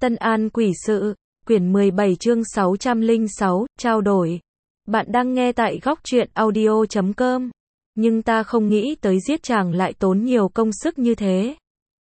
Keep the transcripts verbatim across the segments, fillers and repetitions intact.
Tân An Quỷ Sự, quyển mười bảy chương sáu trăm lẻ sáu, trao đổi. Bạn đang nghe tại góc truyện audio chấm com. Nhưng ta không nghĩ tới giết chàng lại tốn nhiều công sức như thế.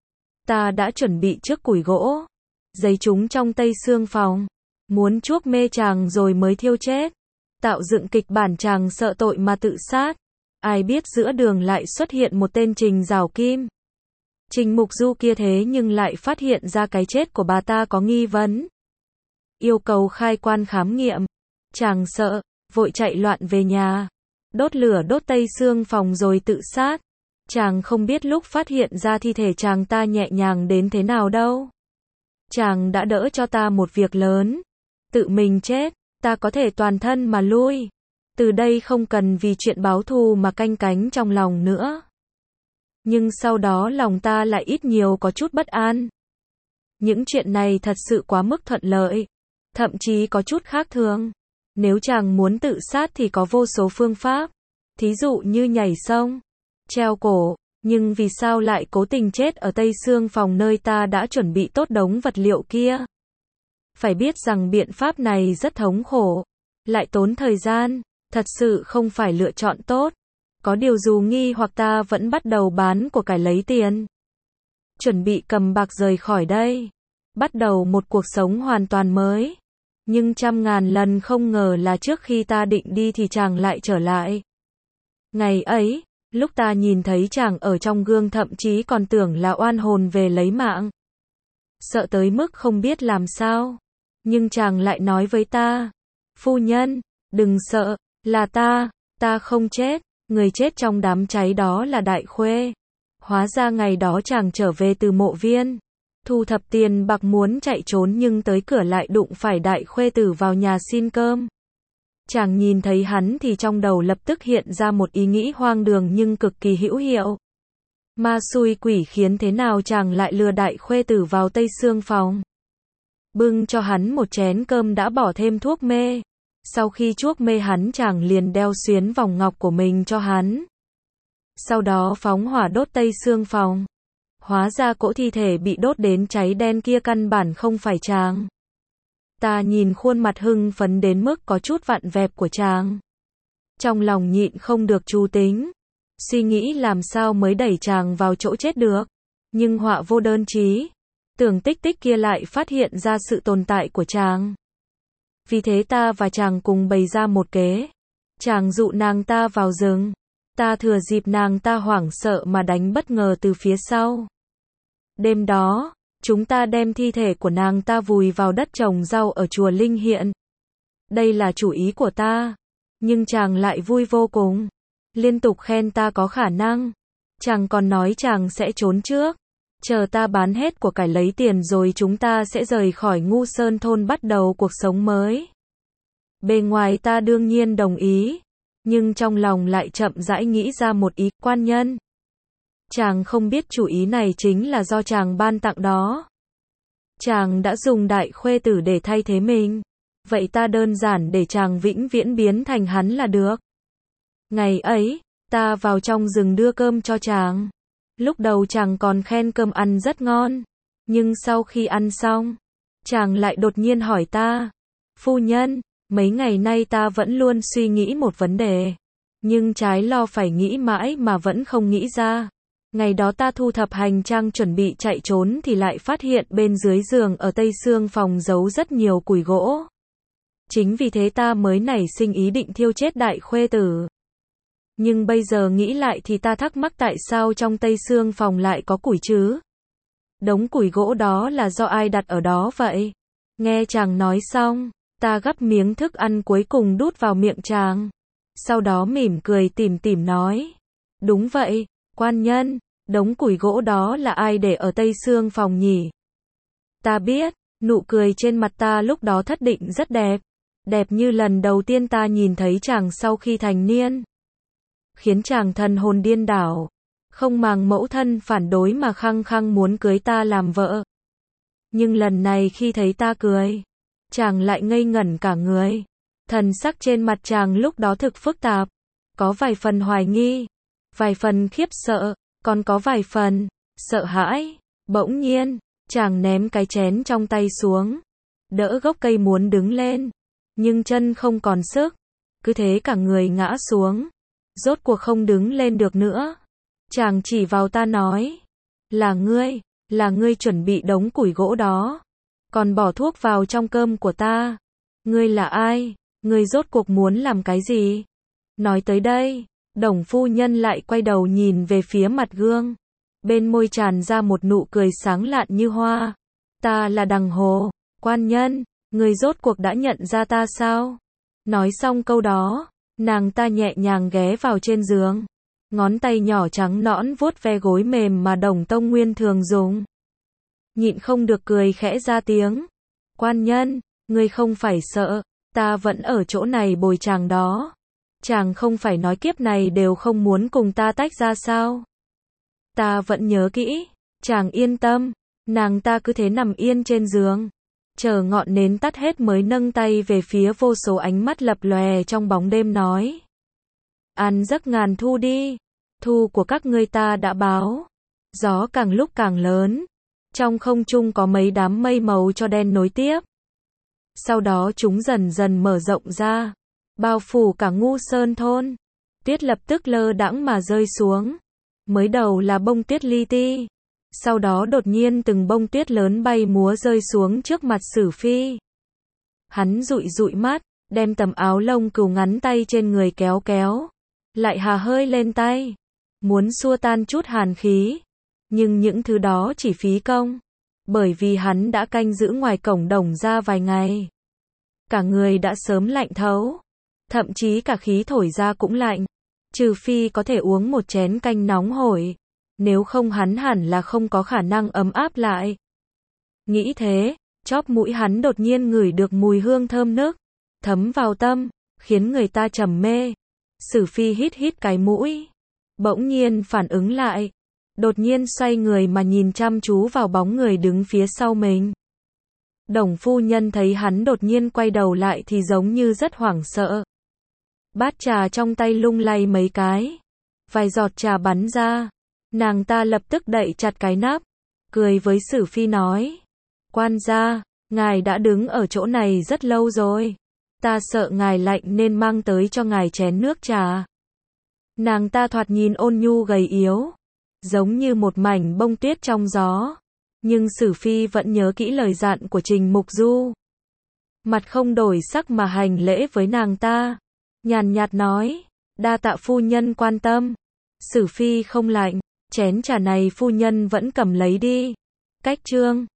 Ta đã chuẩn bị trước củi gỗ, giấy chúng trong tây xương phòng, muốn chuốc mê chàng rồi mới thiêu chết. Tạo dựng kịch bản chàng sợ tội mà tự sát. Ai biết giữa đường lại xuất hiện một tên Trình Giảo Kim. Trình Mục Du kia thế nhưng lại phát hiện ra cái chết của bà ta có nghi vấn. Yêu cầu khai quan khám nghiệm. Chàng sợ, vội chạy loạn về nhà. Đốt lửa đốt tây xương phòng rồi tự sát. Chàng không biết lúc phát hiện ra thi thể chàng ta nhẹ nhàng đến thế nào đâu. Chàng đã đỡ cho ta một việc lớn. Tự mình chết, ta có thể toàn thân mà lui. Từ đây không cần vì chuyện báo thù mà canh cánh trong lòng nữa. Nhưng sau đó lòng ta lại ít nhiều có chút bất an. Những chuyện này thật sự quá mức thuận lợi. Thậm chí có chút khác thường. Nếu chàng muốn tự sát thì có vô số phương pháp. Thí dụ như nhảy sông, treo cổ. Nhưng vì sao lại cố tình chết ở tây xương phòng nơi ta đã chuẩn bị tốt đống vật liệu kia? Phải biết rằng biện pháp này rất thống khổ. Lại tốn thời gian. Thật sự không phải lựa chọn tốt. Có điều dù nghi hoặc ta vẫn bắt đầu bán của cải lấy tiền. Chuẩn bị cầm bạc rời khỏi đây. Bắt đầu một cuộc sống hoàn toàn mới. Nhưng trăm ngàn lần không ngờ là trước khi ta định đi thì chàng lại trở lại. Ngày ấy, lúc ta nhìn thấy chàng ở trong gương thậm chí còn tưởng là oan hồn về lấy mạng. Sợ tới mức không biết làm sao. Nhưng chàng lại nói với ta. Phu nhân, đừng sợ, là ta, ta không chết. Người chết trong đám cháy đó là Đại Khuê. Hóa ra ngày đó chàng trở về từ mộ viên. Thu thập tiền bạc muốn chạy trốn nhưng tới cửa lại đụng phải Đại Khuê tử vào nhà xin cơm. Chàng nhìn thấy hắn thì trong đầu lập tức hiện ra một ý nghĩ hoang đường nhưng cực kỳ hữu hiệu. Ma xui quỷ khiến thế nào chàng lại lừa Đại Khuê tử vào tây xương phòng. Bưng cho hắn một chén cơm đã bỏ thêm thuốc mê. Sau khi chuốc mê hắn chàng liền đeo xuyến vòng ngọc của mình cho hắn. Sau đó phóng hỏa đốt tây xương phòng. Hóa ra cỗ thi thể bị đốt đến cháy đen kia căn bản không phải chàng. Ta nhìn khuôn mặt hưng phấn đến mức có chút vặn vẹo của chàng. Trong lòng nhịn không được chú tính. Suy nghĩ làm sao mới đẩy chàng vào chỗ chết được. Nhưng họa vô đơn chí. Tưởng tích tích kia lại phát hiện ra sự tồn tại của chàng. Vì thế ta và chàng cùng bày ra một kế. Chàng dụ nàng ta vào rừng. Ta thừa dịp nàng ta hoảng sợ mà đánh bất ngờ từ phía sau. Đêm đó, chúng ta đem thi thể của nàng ta vùi vào đất trồng rau ở chùa Linh Hiện. Đây là chủ ý của ta. Nhưng chàng lại vui vô cùng. Liên tục khen ta có khả năng. Chàng còn nói chàng sẽ trốn trước. Chờ ta bán hết của cải lấy tiền rồi chúng ta sẽ rời khỏi Ngu Sơn thôn bắt đầu cuộc sống mới. Bề ngoài ta đương nhiên đồng ý. Nhưng trong lòng lại chậm rãi nghĩ ra một ý, quan nhân. Chàng không biết chủ ý này chính là do chàng ban tặng đó. Chàng đã dùng Đại Khuê tử để thay thế mình. Vậy ta đơn giản để chàng vĩnh viễn biến thành hắn là được. Ngày ấy, ta vào trong rừng đưa cơm cho chàng. Lúc đầu chàng còn khen cơm ăn rất ngon. Nhưng sau khi ăn xong, chàng lại đột nhiên hỏi ta. Phu nhân, mấy ngày nay ta vẫn luôn suy nghĩ một vấn đề. Nhưng trái lo phải nghĩ mãi mà vẫn không nghĩ ra. Ngày đó ta thu thập hành trang chuẩn bị chạy trốn thì lại phát hiện bên dưới giường ở tây xương phòng giấu rất nhiều củi gỗ. Chính vì thế ta mới nảy sinh ý định thiêu chết Đại Khuê tử. Nhưng bây giờ nghĩ lại thì ta thắc mắc tại sao trong tây xương phòng lại có củi chứ? Đống củi gỗ đó là do ai đặt ở đó vậy? Nghe chàng nói xong, ta gắp miếng thức ăn cuối cùng đút vào miệng chàng. Sau đó mỉm cười tủm tỉm nói. Đúng vậy, quan nhân, đống củi gỗ đó là ai để ở tây xương phòng nhỉ? Ta biết, nụ cười trên mặt ta lúc đó thất định rất đẹp. Đẹp như lần đầu tiên ta nhìn thấy chàng sau khi thành niên. Khiến chàng thần hồn điên đảo. Không màng mẫu thân phản đối mà khăng khăng muốn cưới ta làm vợ. Nhưng lần này khi thấy ta cười, chàng lại ngây ngẩn cả người. Thần sắc trên mặt chàng lúc đó thực phức tạp. Có vài phần hoài nghi, vài phần khiếp sợ, còn có vài phần sợ hãi. Bỗng nhiên, Chàng ném cái chén trong tay xuống, đỡ gốc cây muốn đứng lên, nhưng chân không còn sức, cứ thế cả người ngã xuống, rốt cuộc không đứng lên được nữa. Chàng chỉ vào ta nói, là ngươi, là ngươi chuẩn bị đống củi gỗ đó, còn bỏ thuốc vào trong cơm của ta. Ngươi là ai? Ngươi rốt cuộc muốn làm cái gì? Nói tới đây, Đồng phu nhân lại quay đầu nhìn về phía mặt gương, bên môi tràn ra một nụ cười sáng lạn như hoa. Ta là Đằng Hồ, quan nhân, ngươi rốt cuộc đã nhận ra ta sao? Nói xong câu đó, nàng ta nhẹ nhàng ghé vào trên giường, ngón tay nhỏ trắng nõn vuốt ve gối mềm mà Đồng Tông Nguyên thường dùng. Nhịn không được cười khẽ ra tiếng. Quan nhân, ngươi không phải sợ, ta vẫn ở chỗ này bồi chàng đó. Chàng không phải nói kiếp này đều không muốn cùng ta tách ra sao? Ta vẫn nhớ kỹ, chàng yên tâm. Nàng ta cứ thế nằm yên trên giường, chờ ngọn nến tắt hết mới nâng tay về phía vô số ánh mắt lập lòe trong bóng đêm nói. Ăn giấc ngàn thu đi, thu của các ngươi ta đã báo. Gió càng lúc càng lớn, trong không trung có mấy đám mây màu cho đen nối tiếp. Sau đó chúng dần dần mở rộng ra, bao phủ cả Ngu Sơn thôn. Tuyết lập tức lơ đãng mà rơi xuống. Mới đầu là bông tuyết li ti, sau đó đột nhiên từng bông tuyết lớn bay múa rơi xuống trước mặt Sử Phi. Hắn dụi dụi mắt, đem tấm áo lông cừu ngắn tay trên người kéo kéo, lại hà hơi lên tay, muốn xua tan chút hàn khí. Nhưng những thứ đó chỉ phí công, bởi vì hắn đã canh giữ ngoài cổng Đồng ra vài ngày. Cả người đã sớm lạnh thấu, thậm chí cả khí thổi ra cũng lạnh, trừ phi có thể uống một chén canh nóng hổi, nếu không hắn hẳn là không có khả năng ấm áp lại. Nghĩ thế, chóp mũi hắn đột nhiên ngửi được mùi hương thơm nức, thấm vào tâm, khiến người ta trầm mê. Sử Phi hít hít cái mũi, bỗng nhiên phản ứng lại, đột nhiên xoay người mà nhìn chăm chú vào bóng người đứng phía sau mình. Đồng phu nhân thấy hắn đột nhiên quay đầu lại thì giống như rất hoảng sợ. Bát trà trong tay lung lay mấy cái, vài giọt trà bắn ra, nàng ta lập tức đậy chặt cái nắp, cười với Sử Phi nói, quan gia, ngài đã đứng ở chỗ này rất lâu rồi, ta sợ ngài lạnh nên mang tới cho ngài chén nước trà. Nàng ta thoạt nhìn ôn nhu gầy yếu, giống như một mảnh bông tuyết trong gió, nhưng Sử Phi vẫn nhớ kỹ lời dặn của Trình Mục Du. Mặt không đổi sắc mà hành lễ với nàng ta, nhàn nhạt nói, đa tạ phu nhân quan tâm. Sử Phi không lạnh, chén trà này phu nhân vẫn cầm lấy đi. Cách chương